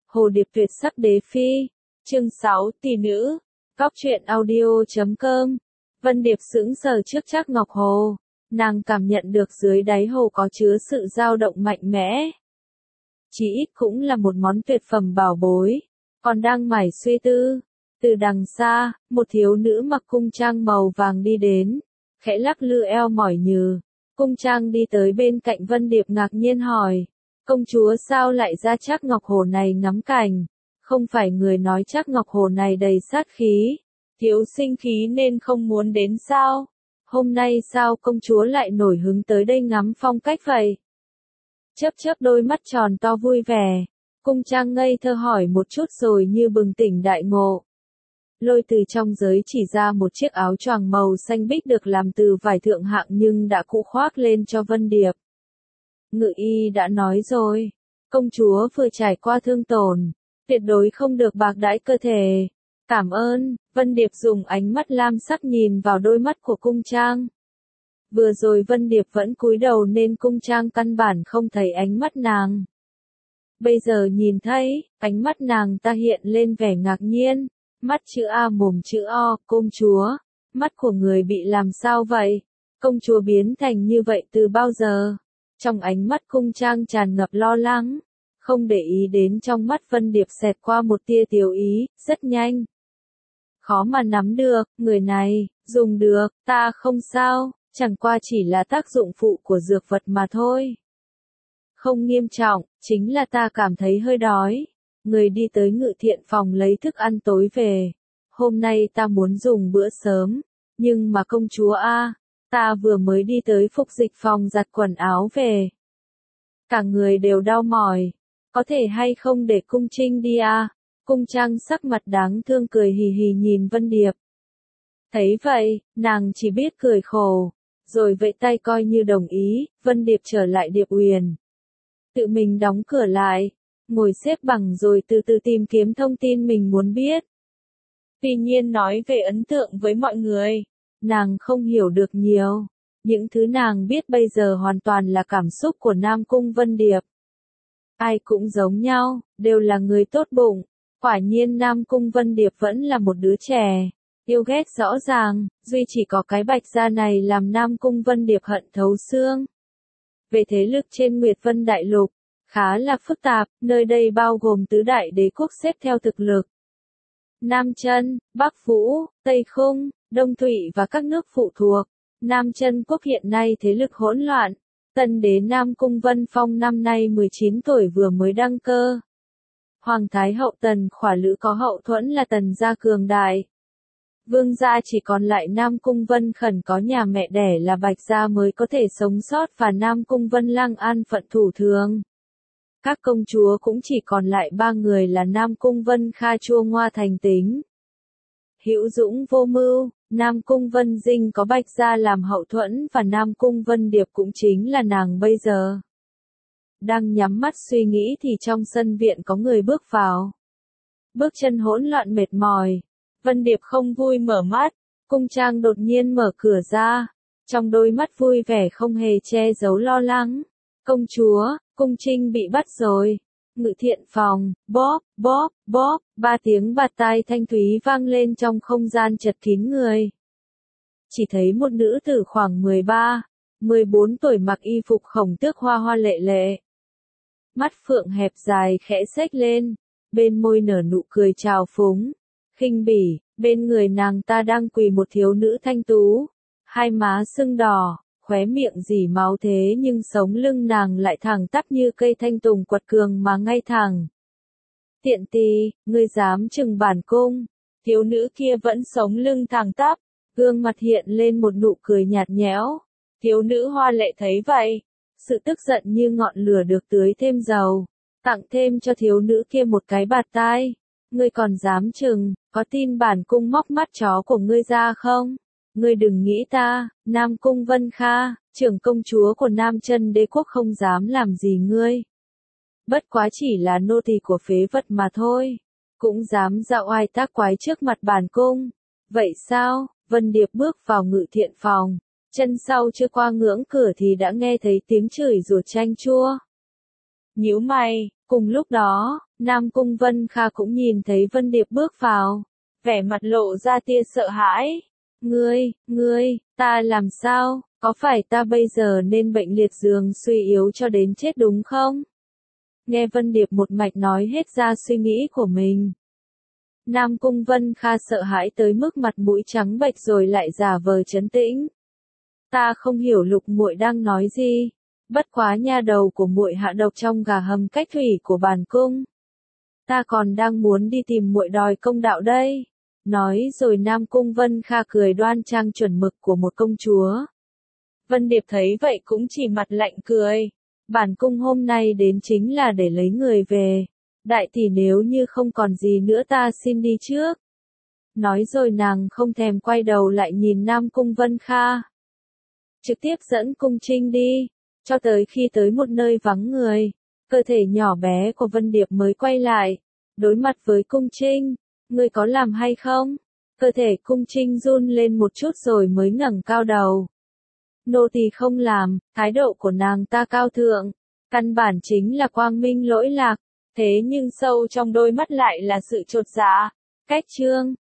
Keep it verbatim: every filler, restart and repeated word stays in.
Hồ Điệp tuyệt sắc đế phi. Chương sáu, tỷ nữ. Góc truyện audio chấm com. Vân Điệp sững sờ trước Trác Ngọc Hồ. Nàng cảm nhận được dưới đáy hồ có chứa sự dao động mạnh mẽ. Chỉ ít cũng là một món tuyệt phẩm bảo bối. Còn đang mải suy tư. Từ đằng xa, một thiếu nữ mặc cung trang màu vàng đi đến. Khẽ lắc lư eo mỏi nhừ. Cung trang đi tới bên cạnh Vân Điệp ngạc nhiên hỏi. Công chúa sao lại ra Trác Ngọc Hồ này ngắm cảnh? Không phải người nói Trác Ngọc Hồ này đầy sát khí, thiếu sinh khí nên không muốn đến sao? Hôm nay sao công chúa lại nổi hứng tới đây ngắm phong cách vậy? Chớp chớp đôi mắt tròn to vui vẻ, cung trang ngây thơ hỏi một chút rồi như bừng tỉnh đại ngộ. Lôi từ trong giới chỉ ra một chiếc áo choàng màu xanh bích được làm từ vải thượng hạng nhưng đã cũ khoác lên cho Vân Điệp. Ngự y đã nói rồi, công chúa vừa trải qua thương tổn, tuyệt đối không được bạc đãi cơ thể. Cảm ơn, Vân Điệp dùng ánh mắt lam sắc nhìn vào đôi mắt của cung trang. Vừa rồi Vân Điệp vẫn cúi đầu nên cung trang căn bản không thấy ánh mắt nàng. Bây giờ nhìn thấy, ánh mắt nàng ta hiện lên vẻ ngạc nhiên, mắt chữ A mồm chữ O, công chúa, mắt của người bị làm sao vậy? Công chúa biến thành như vậy từ bao giờ? Trong ánh mắt cung trang tràn ngập lo lắng, không để ý đến trong mắt Vân Điệp xẹt qua một tia tiểu ý, rất nhanh. Khó mà nắm được, người này, dùng được, ta không sao, chẳng qua chỉ là tác dụng phụ của dược vật mà thôi. Không nghiêm trọng, chính là ta cảm thấy hơi đói. Người đi tới ngự thiện phòng lấy thức ăn tối về. Hôm nay ta muốn dùng bữa sớm, nhưng mà công chúa A, ta vừa mới đi tới phục dịch phòng giặt quần áo về. Cả người đều đau mỏi, có thể hay không để cung trinh đi à? Cung trang sắc mặt đáng thương cười hì hì nhìn Vân Điệp. Thấy vậy, nàng chỉ biết cười khổ, rồi vẫy tay coi như đồng ý, Vân Điệp trở lại Điệp Uyển. Tự mình đóng cửa lại, ngồi xếp bằng rồi từ từ tìm kiếm thông tin mình muốn biết. Tuy nhiên nói về ấn tượng với mọi người, nàng không hiểu được nhiều. Những thứ nàng biết bây giờ hoàn toàn là cảm xúc của Nam Cung Vân Điệp. Ai cũng giống nhau, đều là người tốt bụng. Quả nhiên Nam Cung Vân Điệp vẫn là một đứa trẻ. Yêu ghét rõ ràng, duy chỉ có cái bạch da này làm Nam Cung Vân Điệp hận thấu xương. Về thế lực trên Nguyệt Vân Đại Lục, khá là phức tạp, nơi đây bao gồm tứ đại đế quốc xếp theo thực lực. Nam Chân, Bắc Vũ, Tây Khung, Đông Thụy và các nước phụ thuộc. Nam Chân quốc hiện nay thế lực hỗn loạn. Tân đế Nam Cung Vân Phong năm nay mười chín tuổi vừa mới đăng cơ. Hoàng thái hậu Tần Khỏa Lữ có hậu thuẫn là Tần gia cường đại. Vương gia chỉ còn lại Nam Cung Vân Khẩn có nhà mẹ đẻ là Bạch gia mới có thể sống sót và Nam Cung Vân Lang an phận thủ thường. Các công chúa cũng chỉ còn lại ba người là Nam Cung Vân Kha Chua Ngoa Thành Tính. Hữu Dũng Vô Mưu, Nam Cung Vân Dinh có Bạch gia làm hậu thuẫn và Nam Cung Vân Điệp cũng chính là nàng bây giờ. Đang nhắm mắt suy nghĩ thì trong sân viện có người bước vào. Bước chân hỗn loạn mệt mỏi. Vân Điệp không vui mở mắt, cung trang đột nhiên mở cửa ra. Trong đôi mắt vui vẻ không hề che giấu lo lắng. Công chúa, cung trinh bị bắt rồi. Ngự thiện phòng, bóp, bóp, bóp, ba tiếng bạt tai thanh thúy vang lên trong không gian chật kín người. Chỉ thấy một nữ tử khoảng mười ba, mười bốn tuổi mặc y phục khổng tước hoa hoa lệ lệ. Mắt phượng hẹp dài khẽ xếch lên, bên môi nở nụ cười trào phúng, khinh bỉ, bên người nàng ta đang quỳ một thiếu nữ thanh tú, hai má sưng đỏ, khóe miệng rỉ máu thế nhưng sống lưng nàng lại thẳng tắp như cây thanh tùng quật cường mà ngay thẳng. Tiện tì, ngươi dám chừng bản cung, thiếu nữ kia vẫn sống lưng thẳng tắp, gương mặt hiện lên một nụ cười nhạt nhẽo. Thiếu nữ hoa lệ thấy vậy, sự tức giận như ngọn lửa được tưới thêm dầu, tặng thêm cho thiếu nữ kia một cái bạt tai. Ngươi còn dám chừng, có tin bản cung móc mắt chó của ngươi ra không? Ngươi đừng nghĩ ta, Nam Cung Vân Kha, trưởng công chúa của Nam Chân đế quốc không dám làm gì ngươi. Bất quá chỉ là nô tỳ của phế vật mà thôi, cũng dám dạo oai tác quái trước mặt bản cung. Vậy sao? Vân Điệp bước vào ngự thiện phòng, chân sau chưa qua ngưỡng cửa thì đã nghe thấy tiếng chửi rủa chanh chua. Nhíu mày, Cùng lúc đó, Nam Cung Vân Kha cũng nhìn thấy Vân Điệp bước vào, vẻ mặt lộ ra tia sợ hãi. Ngươi, ngươi, ta làm sao, có phải ta bây giờ nên bệnh liệt giường suy yếu cho đến chết đúng không? Nghe Vân Điệp một mạch nói hết ra suy nghĩ của mình. Nam Cung Vân Kha sợ hãi tới mức mặt mũi trắng bệch rồi lại giả vờ trấn tĩnh. Ta không hiểu Lục muội đang nói gì, bất quá nha đầu của muội hạ độc trong gà hầm cách thủy của bản cung. Ta còn đang muốn đi tìm muội đòi công đạo đây. Nói rồi Nam Cung Vân Kha cười đoan trang chuẩn mực của một công chúa. Vân Điệp thấy vậy cũng chỉ mặt lạnh cười. Bản cung hôm nay đến chính là để lấy người về. Đại tỷ nếu như không còn gì nữa ta xin đi trước. Nói rồi nàng không thèm quay đầu lại nhìn Nam Cung Vân Kha. Trực tiếp dẫn Cung Trinh đi, cho tới khi tới một nơi vắng người. Cơ thể nhỏ bé của Vân Điệp mới quay lại, đối mặt với Cung Trinh. Ngươi có làm hay không? Cơ thể Cung Trinh run lên một chút rồi mới ngẩng cao đầu. Nô tỳ không làm, thái độ của nàng ta cao thượng, căn bản chính là quang minh lỗi lạc, thế nhưng sâu trong đôi mắt lại là sự chột dạ. Cách chương